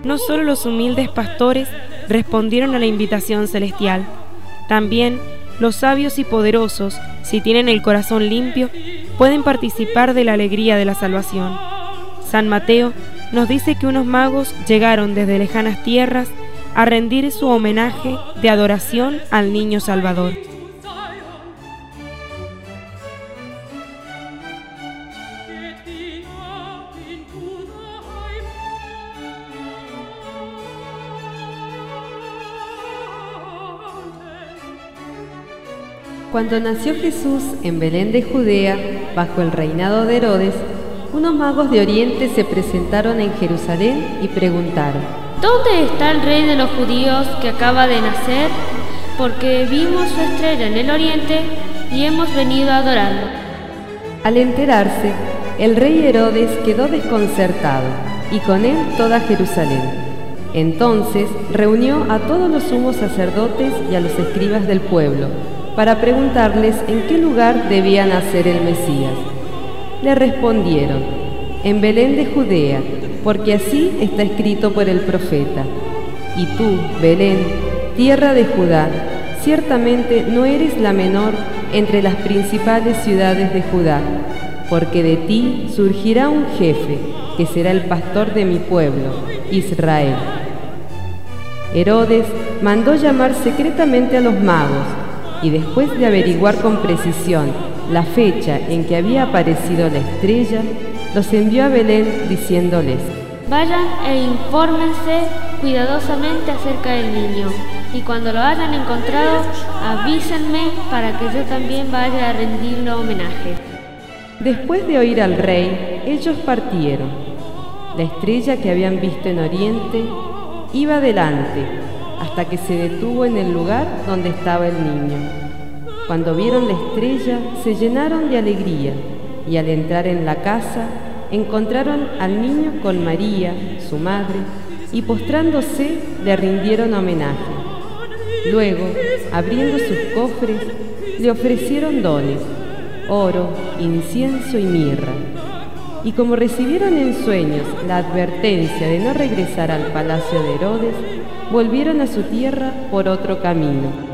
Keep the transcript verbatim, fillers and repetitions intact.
No solo los humildes pastores respondieron a la invitación celestial, también los sabios y poderosos, si tienen el corazón limpio, pueden participar de la alegría de la salvación. San Mateo nos dice que unos magos llegaron desde lejanas tierras a rendir su homenaje de adoración al niño Salvador. Cuando nació Jesús en Belén de Judea, bajo el reinado de Herodes, unos magos de Oriente se presentaron en Jerusalén y preguntaron: ¿Dónde está el rey de los judíos que acaba de nacer? Porque vimos su estrella en el oriente y hemos venido a adorarlo. Al enterarse, el rey Herodes quedó desconcertado, y con él toda Jerusalén. Entonces reunió a todos los sumos sacerdotes y a los escribas del pueblo, para preguntarles en qué lugar debía nacer el Mesías. Le respondieron: en Belén de Judea, porque así está escrito por el profeta: y tú, Belén, tierra de Judá, ciertamente no eres la menor entre las principales ciudades de Judá, porque de ti surgirá un jefe, que será el pastor de mi pueblo, Israel. Herodes mandó llamar secretamente a los magos, y después de averiguar con precisión la fecha en que había aparecido la estrella, los envió a Belén diciéndoles: vayan e infórmense cuidadosamente acerca del niño, y cuando lo hayan encontrado, avísenme para que yo también vaya a rendirle homenaje. Después de oír al rey, ellos partieron. La estrella que habían visto en Oriente iba adelante, hasta que se detuvo en el lugar donde estaba el niño. Cuando vieron la estrella, se llenaron de alegría, y al entrar en la casa, encontraron al niño con María, su madre, y postrándose, le rindieron homenaje. Luego, abriendo sus cofres, le ofrecieron dones: oro, incienso y mirra. Y como recibieron en sueños la advertencia de no regresar al palacio de Herodes, volvieron a su tierra por otro camino.